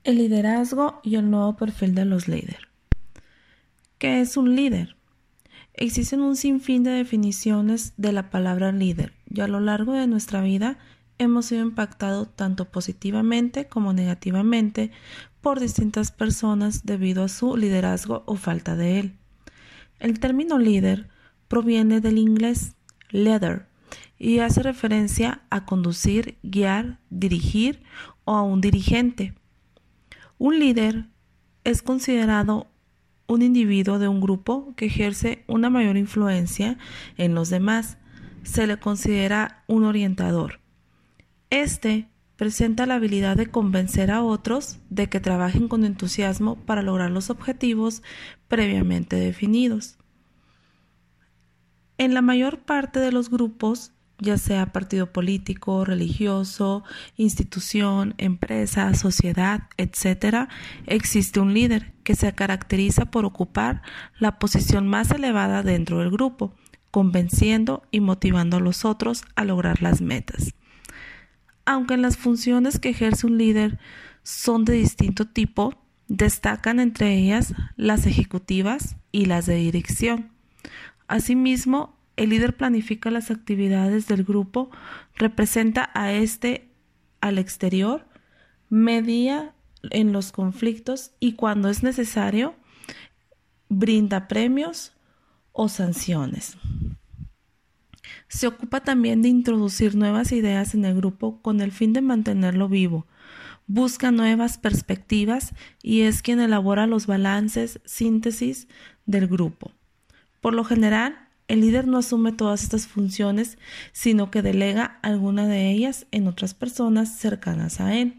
El liderazgo y el nuevo perfil de los líderes. ¿Qué es un líder? Existen un sinfín de definiciones de la palabra líder y a lo largo de nuestra vida hemos sido impactados tanto positivamente como negativamente por distintas personas debido a su liderazgo o falta de él. El término líder proviene del inglés leader y hace referencia a conducir, guiar, dirigir o a un dirigente. Un líder es considerado un individuo de un grupo que ejerce una mayor influencia en los demás. Se le considera un orientador. Este presenta la habilidad de convencer a otros de que trabajen con entusiasmo para lograr los objetivos previamente definidos. En la mayor parte de los grupos, ya sea partido político, religioso, institución, empresa, sociedad, etc., existe un líder que se caracteriza por ocupar la posición más elevada dentro del grupo, convenciendo y motivando a los otros a lograr las metas. Aunque las funciones que ejerce un líder son de distinto tipo, destacan entre ellas las ejecutivas y las de dirección. Asimismo, el líder planifica las actividades del grupo, representa a este al exterior, media en los conflictos y cuando es necesario, brinda premios o sanciones. Se ocupa también de introducir nuevas ideas en el grupo con el fin de mantenerlo vivo. Busca nuevas perspectivas y es quien elabora los balances, síntesis del grupo. Por lo general, el líder no asume todas estas funciones, sino que delega alguna de ellas en otras personas cercanas a él.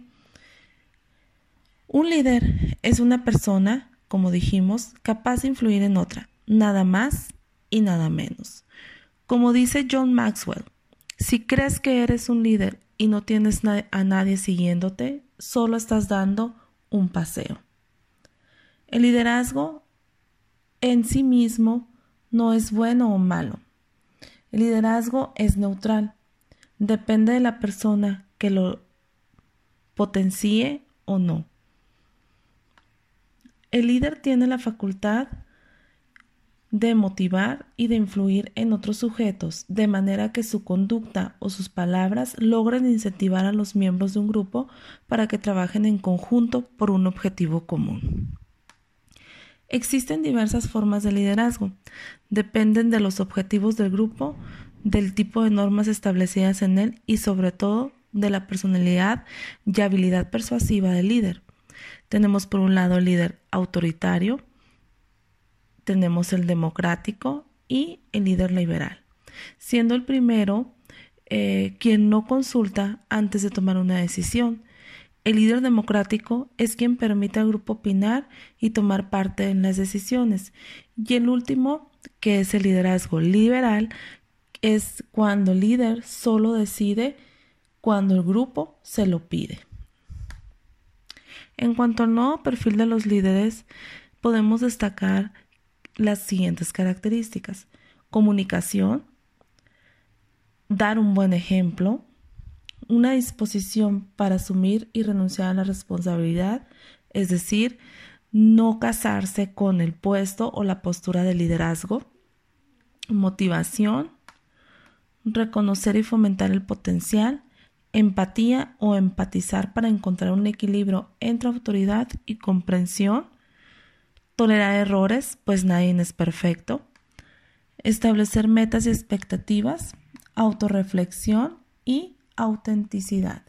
Un líder es una persona, como dijimos, capaz de influir en otra, nada más y nada menos. Como dice John Maxwell, si crees que eres un líder y no tienes a nadie siguiéndote, solo estás dando un paseo. El liderazgo en sí mismo no es bueno o malo. El liderazgo es neutral. Depende de la persona que lo potencie o no. El líder tiene la facultad de motivar y de influir en otros sujetos, de manera que su conducta o sus palabras logren incentivar a los miembros de un grupo para que trabajen en conjunto por un objetivo común. Existen diversas formas de liderazgo. Dependen de los objetivos del grupo, del tipo de normas establecidas en él y sobre todo de la personalidad y habilidad persuasiva del líder. Tenemos por un lado el líder autoritario, tenemos el democrático y el líder liberal, siendo el primero quien no consulta antes de tomar una decisión. El líder democrático es quien permite al grupo opinar y tomar parte en las decisiones. Y el último, que es el liderazgo liberal, es cuando el líder solo decide cuando el grupo se lo pide. En cuanto al nuevo perfil de los líderes, podemos destacar las siguientes características: comunicación, dar un buen ejemplo, una disposición para asumir y renunciar a la responsabilidad, es decir, no casarse con el puesto o la postura de liderazgo, motivación, reconocer y fomentar el potencial, empatía o empatizar para encontrar un equilibrio entre autoridad y comprensión, tolerar errores, pues nadie es perfecto, establecer metas y expectativas, autorreflexión y autenticidad.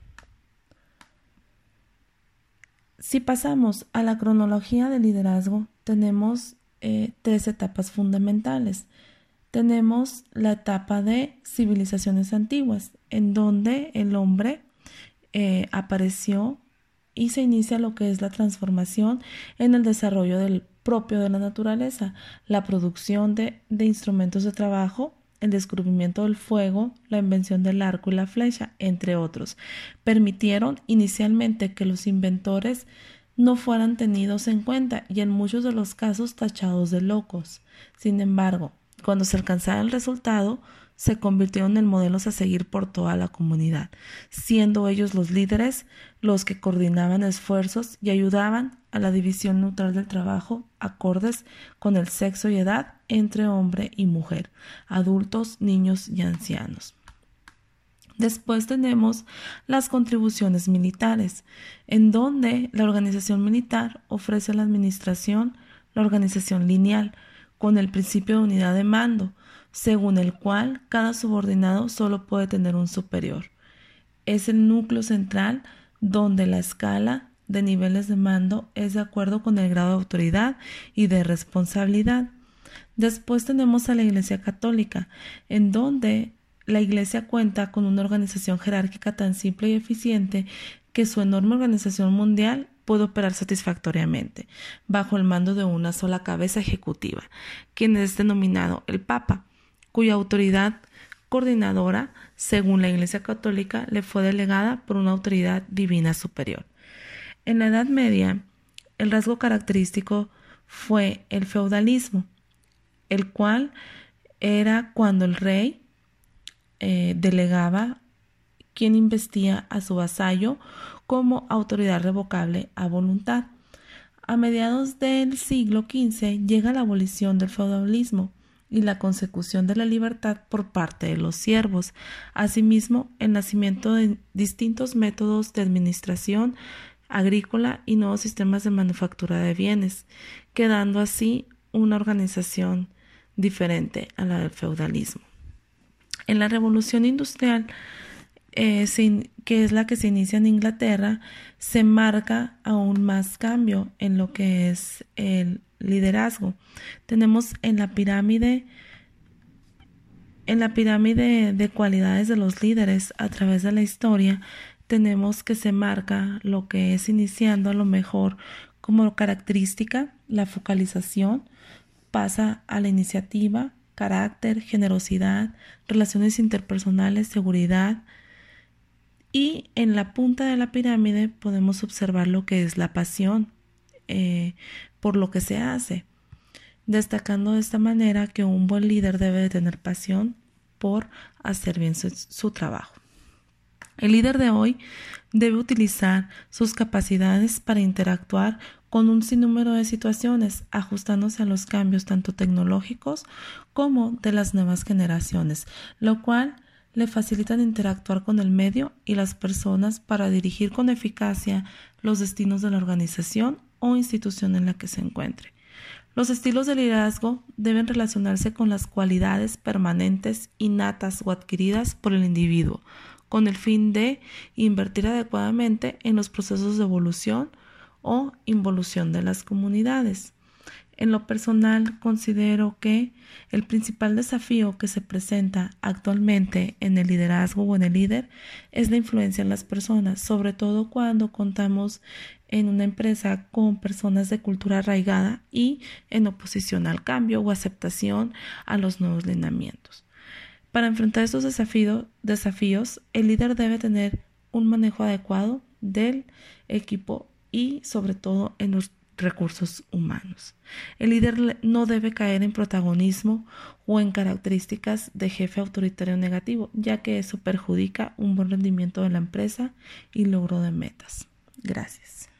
Si pasamos a la cronología del liderazgo, tenemos 3 etapas fundamentales. Tenemos la etapa de civilizaciones antiguas, en donde el hombre apareció y se inicia lo que es la transformación en el desarrollo del propio de la naturaleza, la producción de instrumentos de trabajo, el descubrimiento del fuego, la invención del arco y la flecha, entre otros, permitieron inicialmente que los inventores no fueran tenidos en cuenta y en muchos de los casos tachados de locos. Sin embargo, cuando se alcanzara el resultado, se convirtieron en modelos a seguir por toda la comunidad, siendo ellos los líderes los que coordinaban esfuerzos y ayudaban a la división neutral del trabajo acordes con el sexo y edad entre hombre y mujer, adultos, niños y ancianos. Después tenemos las contribuciones militares, en donde la organización militar ofrece la administración, la organización lineal, con el principio de unidad de mando, según el cual cada subordinado solo puede tener un superior. Es el núcleo central donde la escala de niveles de mando es de acuerdo con el grado de autoridad y de responsabilidad. Después tenemos a la Iglesia Católica, en donde la Iglesia cuenta con una organización jerárquica tan simple y eficiente que su enorme organización mundial puede operar satisfactoriamente, bajo el mando de una sola cabeza ejecutiva, quien es denominado el Papa, cuya autoridad coordinadora, según la Iglesia Católica, le fue delegada por una autoridad divina superior. En la Edad Media, el rasgo característico fue el feudalismo, el cual era cuando el rey delegaba quien investía a su vasallo como autoridad revocable a voluntad. A mediados del siglo XV llega la abolición del feudalismo y la consecución de la libertad por parte de los siervos. Asimismo, el nacimiento de distintos métodos de administración agrícola y nuevos sistemas de manufactura de bienes, quedando así una organización diferente a la del feudalismo. En la Revolución Industrial, que es la que se inicia en Inglaterra, se marca aún más cambio en lo que es el liderazgo. Tenemos en la pirámide de cualidades de los líderes a través de la historia, tenemos que se marca lo que es iniciando a lo mejor como característica la focalización, pasa a la iniciativa, carácter, generosidad, relaciones interpersonales, seguridad. Y en la punta de la pirámide podemos observar lo que es la pasión por lo que se hace, destacando de esta manera que un buen líder debe de tener pasión por hacer bien su trabajo. El líder de hoy debe utilizar sus capacidades para interactuar con un sinnúmero de situaciones, ajustándose a los cambios tanto tecnológicos como de las nuevas generaciones, lo cual le facilitan interactuar con el medio y las personas para dirigir con eficacia los destinos de la organización o institución en la que se encuentre. Los estilos de liderazgo deben relacionarse con las cualidades permanentes, innatas o adquiridas por el individuo, con el fin de invertir adecuadamente en los procesos de evolución o involución de las comunidades. En lo personal, considero que el principal desafío que se presenta actualmente en el liderazgo o en el líder es la influencia en las personas, sobre todo cuando contamos en una empresa con personas de cultura arraigada y en oposición al cambio o aceptación a los nuevos lineamientos. Para enfrentar estos desafíos, el líder debe tener un manejo adecuado del equipo y sobre todo en los recursos humanos. El líder no debe caer en protagonismo o en características de jefe autoritario negativo, ya que eso perjudica un buen rendimiento de la empresa y logro de metas. Gracias.